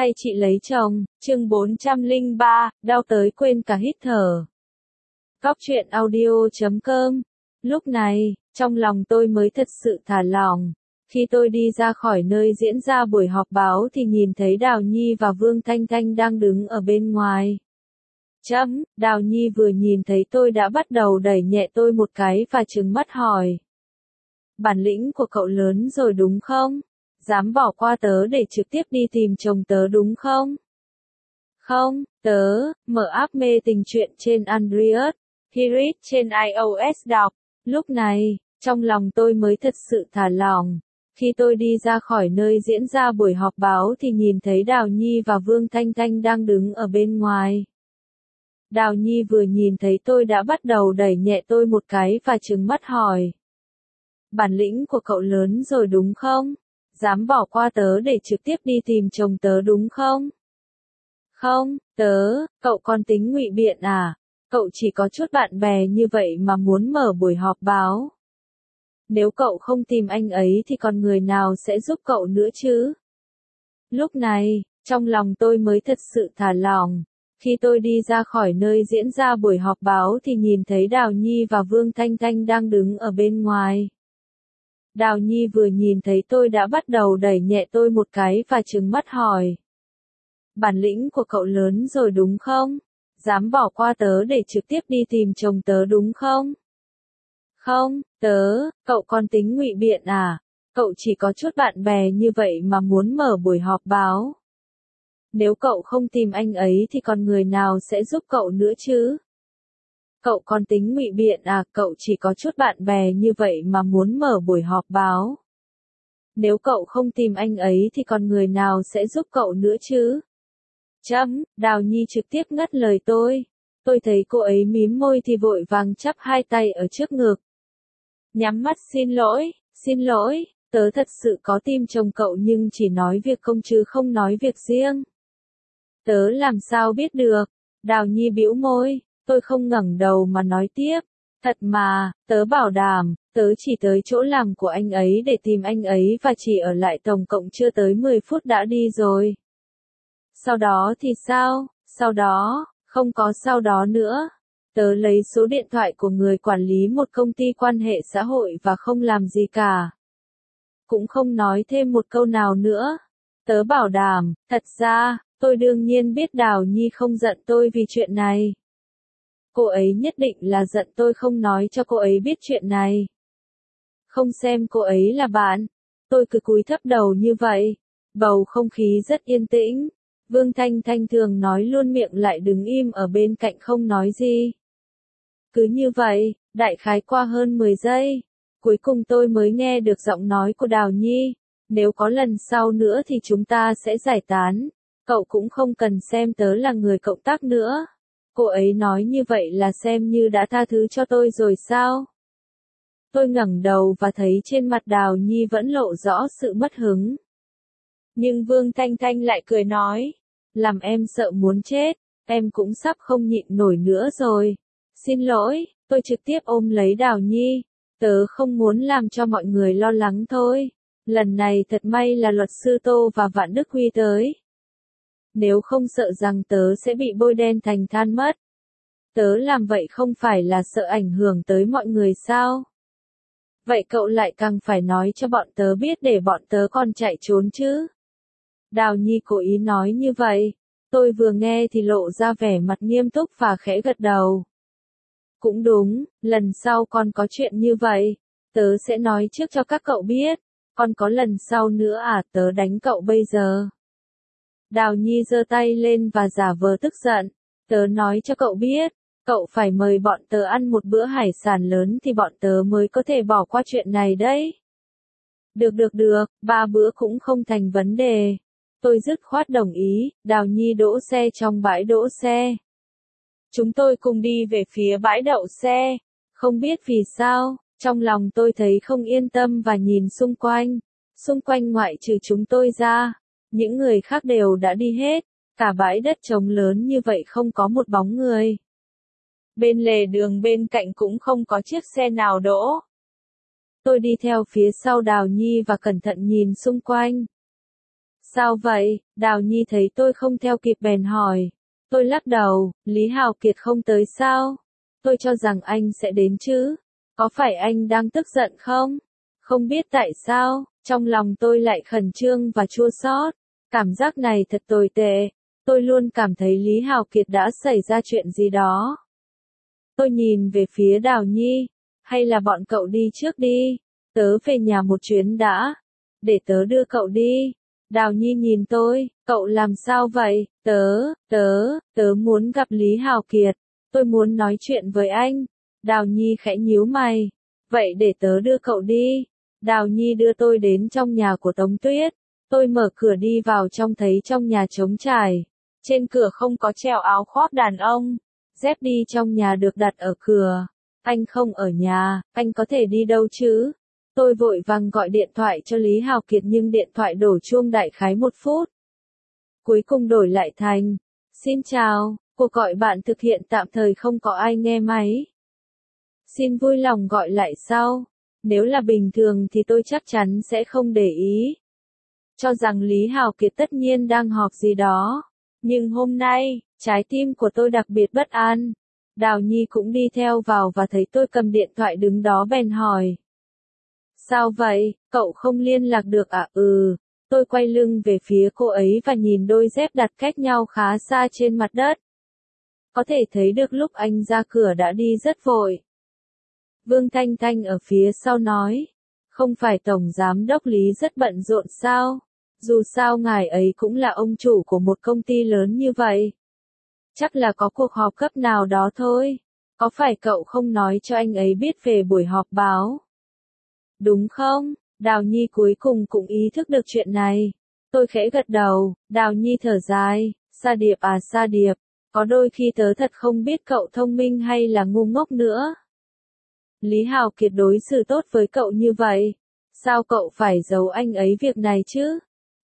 hay chị lấy chồng, chương 403, đau tới quên cả hít thở. Góc truyện audio.com. Lúc này, trong lòng tôi mới thật sự thả lỏng. Khi tôi đi ra khỏi nơi diễn ra buổi họp báo thì nhìn thấy Đào Nhi và Vương Thanh Thanh đang đứng ở bên ngoài. Đào Nhi vừa nhìn thấy tôi đã bắt đầu đẩy nhẹ tôi một cái và trừng mắt hỏi. Bản lĩnh của cậu lớn rồi đúng không? Dám bỏ qua tớ để trực tiếp đi tìm chồng tớ đúng không? Không, tớ, mở app mê tình truyện trên Android, Hirit trên iOS đọc. Lúc này, trong lòng tôi mới thật sự thả lỏng. Khi tôi đi ra khỏi nơi diễn ra buổi họp báo thì nhìn thấy Đào Nhi và Vương Thanh Thanh đang đứng ở bên ngoài. Đào Nhi vừa nhìn thấy tôi đã bắt đầu đẩy nhẹ tôi một cái và trừng mắt hỏi. Bản lĩnh của cậu lớn rồi đúng không? Dám bỏ qua tớ để trực tiếp đi tìm chồng tớ đúng không? Không, cậu còn tính ngụy biện à? Cậu chỉ có chút bạn bè như vậy mà muốn mở buổi họp báo. Nếu cậu không tìm anh ấy thì còn người nào sẽ giúp cậu nữa chứ? Lúc này, trong lòng tôi mới thật sự thả lỏng. Khi tôi đi ra khỏi nơi diễn ra buổi họp báo thì nhìn thấy Đào Nhi và Vương Thanh Thanh đang đứng ở bên ngoài. Đào Nhi vừa nhìn thấy tôi đã bắt đầu đẩy nhẹ tôi một cái và trừng mắt hỏi. Bản lĩnh của cậu lớn rồi đúng không? Dám bỏ qua tớ để trực tiếp đi tìm chồng tớ đúng không? Không, cậu còn tính ngụy biện à? Cậu chỉ có chút bạn bè như vậy mà muốn mở buổi họp báo. Nếu cậu không tìm anh ấy thì còn người nào sẽ giúp cậu nữa chứ? Cậu còn tính ngụy biện à? Cậu chỉ có chút bạn bè như vậy mà muốn mở buổi họp báo. Nếu cậu không tìm anh ấy thì còn người nào sẽ giúp cậu nữa chứ? Đào Nhi trực tiếp ngắt lời tôi. Tôi thấy cô ấy mím môi thì vội vàng chắp hai tay ở trước ngực. Nhắm mắt xin lỗi, tớ thật sự có tìm chồng cậu nhưng chỉ nói việc công chứ không nói việc riêng. Tớ làm sao biết được? Đào Nhi bĩu môi, tôi không ngẩng đầu mà nói tiếp. Thật mà, tớ bảo đảm, tớ chỉ tới chỗ làm của anh ấy để tìm anh ấy và chỉ ở lại tổng cộng chưa tới 10 phút đã đi rồi. Sau đó thì sao? Sau đó, không có sau đó nữa. Tớ lấy số điện thoại của người quản lý một công ty quan hệ xã hội và không làm gì cả. Cũng không nói thêm một câu nào nữa. Tớ bảo đảm, thật ra, tôi đương nhiên biết Đào Nhi không giận tôi vì chuyện này. Cô ấy nhất định là giận tôi không nói cho cô ấy biết chuyện này. Không xem cô ấy là bạn. Tôi cứ cúi thấp đầu như vậy. Bầu không khí rất yên tĩnh. Vương Thanh Thanh thường nói luôn miệng lại đứng im ở bên cạnh không nói gì. Cứ như vậy, đại khái qua hơn 10 giây. Cuối cùng tôi mới nghe được giọng nói của Đào Nhi. Nếu có lần sau nữa thì chúng ta sẽ giải tán. Cậu cũng không cần xem tớ là người cộng tác nữa. Cô ấy nói như vậy là xem như đã tha thứ cho tôi rồi sao? Tôi ngẩng đầu và thấy trên mặt Đào Nhi vẫn lộ rõ sự mất hứng. Nhưng Vương Thanh Thanh lại cười nói. Làm em sợ muốn chết, em cũng sắp không nhịn nổi nữa rồi. Xin lỗi, tôi trực tiếp ôm lấy Đào Nhi. Tớ không muốn làm cho mọi người lo lắng thôi. Lần này thật may là luật sư Tô và Vạn Đức Huy tới. Nếu không sợ rằng tớ sẽ bị bôi đen thành than mất. Tớ làm vậy không phải là sợ ảnh hưởng tới mọi người sao? Vậy cậu lại càng phải nói cho bọn tớ biết để bọn tớ còn chạy trốn chứ? Đào Nhi cố ý nói như vậy. Tôi vừa nghe thì lộ ra vẻ mặt nghiêm túc và khẽ gật đầu. Cũng đúng, lần sau còn có chuyện như vậy. Tớ sẽ nói trước cho các cậu biết. Còn có lần sau nữa à? Tớ đánh cậu bây giờ. Đào Nhi giơ tay lên và giả vờ tức giận. Tớ nói cho cậu biết. Cậu phải mời bọn tớ ăn một bữa hải sản lớn thì bọn tớ mới có thể bỏ qua chuyện này đấy. Được, 3 bữa cũng không thành vấn đề. Tôi dứt khoát đồng ý. Đào Nhi đỗ xe trong bãi đỗ xe. Chúng tôi cùng đi về phía bãi đậu xe. Không biết vì sao, trong lòng tôi thấy không yên tâm và nhìn xung quanh. Xung quanh ngoại trừ chúng tôi ra, những người khác đều đã đi hết. Cả bãi đất trống lớn như vậy không có một bóng người. Bên lề đường bên cạnh cũng không có chiếc xe nào đỗ. Tôi đi theo phía sau Đào Nhi và cẩn thận nhìn xung quanh. Sao vậy? Đào Nhi thấy tôi không theo kịp bèn hỏi. Tôi lắc đầu, Lý Hào Kiệt không tới sao? Tôi cho rằng anh sẽ đến chứ. Có phải anh đang tức giận không? Không biết tại sao, trong lòng tôi lại khẩn trương và chua xót. Cảm giác này thật tồi tệ. Tôi luôn cảm thấy Lý Hào Kiệt đã xảy ra chuyện gì đó. Tôi nhìn về phía Đào Nhi. Hay là bọn cậu đi trước đi. Tớ về nhà một chuyến đã. Để tớ đưa cậu đi. Đào Nhi nhìn tôi, cậu làm sao vậy? Tớ muốn gặp Lý Hào Kiệt. Tôi muốn nói chuyện với anh. Đào Nhi khẽ nhíu mày. Vậy để tớ đưa cậu đi. Đào Nhi đưa tôi đến trong nhà của Tống Tuyết. Tôi mở cửa đi vào trong thấy trong nhà trống trải. Trên cửa không có treo áo khoác đàn ông. Dép đi trong nhà được đặt ở cửa. Anh không ở nhà, anh có thể đi đâu chứ? Tôi vội vàng gọi điện thoại cho Lý Hào Kiệt nhưng điện thoại đổ chuông đại khái 1 phút. Cuối cùng đổi lại thành, xin chào, cuộc gọi bạn thực hiện tạm thời không có ai nghe máy. Xin vui lòng gọi lại sau. Nếu là bình thường thì tôi chắc chắn sẽ không để ý. Cho rằng Lý Hào Kiệt tất nhiên đang họp gì đó. Nhưng hôm nay, trái tim của tôi đặc biệt bất an. Đào Nhi cũng đi theo vào và thấy tôi cầm điện thoại đứng đó bèn hỏi. Sao vậy, cậu không liên lạc được à? Tôi quay lưng về phía cô ấy và nhìn đôi dép đặt cách nhau khá xa trên mặt đất. Có thể thấy được lúc anh ra cửa đã đi rất vội. Vương Thanh Thanh ở phía sau nói. Không phải Tổng Giám đốc Lý rất bận rộn sao? Dù sao ngài ấy cũng là ông chủ của một công ty lớn như vậy. Chắc là có cuộc họp cấp nào đó thôi. Có phải cậu không nói cho anh ấy biết về buổi họp báo? Đúng không? Đào Nhi cuối cùng cũng ý thức được chuyện này. Tôi khẽ gật đầu, Đào Nhi thở dài, Sa Điệp à Sa Điệp, có đôi khi tớ thật không biết cậu thông minh hay là ngu ngốc nữa. Lý Hào Kiệt đối xử tốt với cậu như vậy, sao cậu phải giấu anh ấy việc này chứ?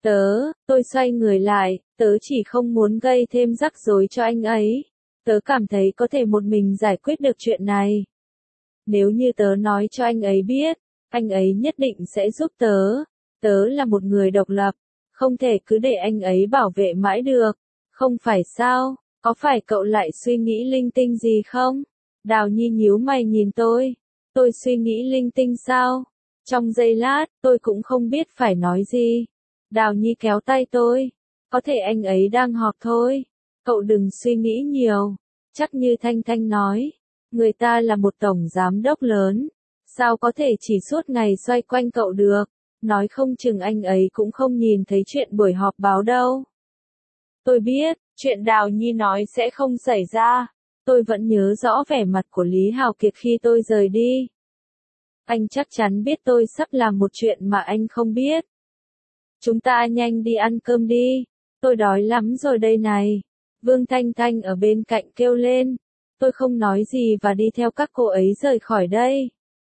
Tôi xoay người lại, tớ chỉ không muốn gây thêm rắc rối cho anh ấy. Tớ cảm thấy có thể một mình giải quyết được chuyện này. Nếu như tớ nói cho anh ấy biết, anh ấy nhất định sẽ giúp tớ. Tớ là một người độc lập, không thể cứ để anh ấy bảo vệ mãi được. Không phải sao, có phải cậu lại suy nghĩ linh tinh gì không? Đào Nhi nhíu mày nhìn tôi. Tôi suy nghĩ linh tinh sao? Trong giây lát, tôi cũng không biết phải nói gì. Đào Nhi kéo tay tôi. Có thể anh ấy đang họp thôi. Cậu đừng suy nghĩ nhiều. Chắc như Thanh Thanh nói. Người ta là một tổng giám đốc lớn. Sao có thể chỉ suốt ngày xoay quanh cậu được? Nói không chừng anh ấy cũng không nhìn thấy chuyện buổi họp báo đâu. Tôi biết, chuyện Đào Nhi nói sẽ không xảy ra. Tôi vẫn nhớ rõ vẻ mặt của Lý Hào Kiệt khi tôi rời đi. Anh chắc chắn biết tôi sắp làm một chuyện mà anh không biết. Chúng ta nhanh đi ăn cơm đi. Tôi đói lắm rồi đây này. Vương Thanh Thanh ở bên cạnh kêu lên. Tôi không nói gì và đi theo các cô ấy rời khỏi đây.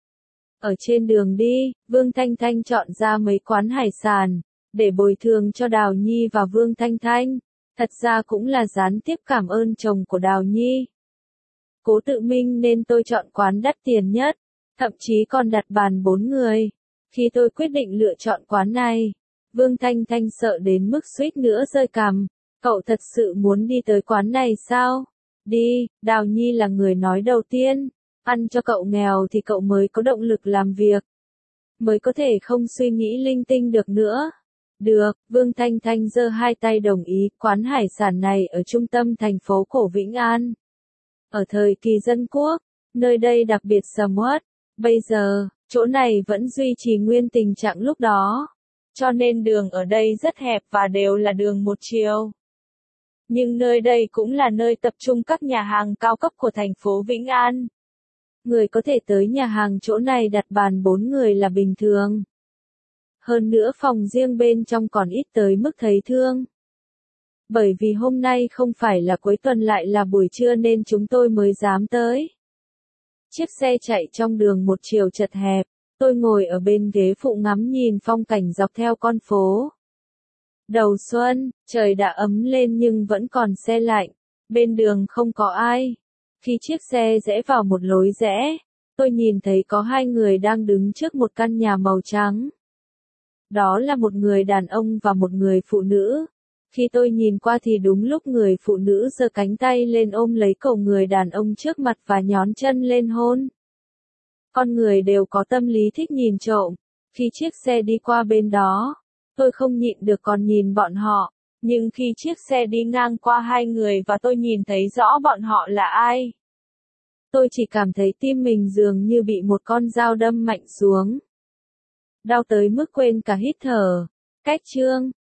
Ở trên đường đi, Vương Thanh Thanh chọn ra mấy quán hải sản, để bồi thường cho Đào Nhi và Vương Thanh Thanh. Thật ra cũng là gián tiếp cảm ơn chồng của Đào Nhi. Cố Tự Minh nên tôi chọn quán đắt tiền nhất, thậm chí còn đặt bàn 4 người. Khi tôi quyết định lựa chọn quán này, Vương Thanh Thanh sợ đến mức suýt nữa rơi cằm. Cậu thật sự muốn đi tới quán này sao? Đi, Đào Nhi là người nói đầu tiên. Ăn cho cậu nghèo thì cậu mới có động lực làm việc. Mới có thể không suy nghĩ linh tinh được nữa. Được, Vương Thanh Thanh giơ hai tay đồng ý. Quán hải sản này ở trung tâm thành phố cổ Vĩnh An. Ở thời kỳ dân quốc, nơi đây đặc biệt sầm uất. Bây giờ, chỗ này vẫn duy trì nguyên tình trạng lúc đó. Cho nên đường ở đây rất hẹp và đều là đường một chiều. Nhưng nơi đây cũng là nơi tập trung các nhà hàng cao cấp của thành phố Vĩnh An. Người có thể tới nhà hàng chỗ này đặt bàn 4 người là bình thường. Hơn nữa phòng riêng bên trong còn ít tới mức thấy thương. Bởi vì hôm nay không phải là cuối tuần lại là buổi trưa nên chúng tôi mới dám tới. Chiếc xe chạy trong đường một chiều chật hẹp, tôi ngồi ở bên ghế phụ ngắm nhìn phong cảnh dọc theo con phố. Đầu xuân, trời đã ấm lên nhưng vẫn còn se lạnh, bên đường không có ai. Khi chiếc xe rẽ vào một lối rẽ, tôi nhìn thấy có hai người đang đứng trước một căn nhà màu trắng. Đó là một người đàn ông và một người phụ nữ. Khi tôi nhìn qua thì đúng lúc người phụ nữ giơ cánh tay lên ôm lấy cổ người đàn ông trước mặt và nhón chân lên hôn. Con người đều có tâm lý thích nhìn trộm. Khi chiếc xe đi qua bên đó, tôi không nhịn được còn nhìn bọn họ. Nhưng khi chiếc xe đi ngang qua hai người và tôi nhìn thấy rõ bọn họ là ai, tôi chỉ cảm thấy tim mình dường như bị một con dao đâm mạnh xuống. Đau tới mức quên cả hít thở. Cách chương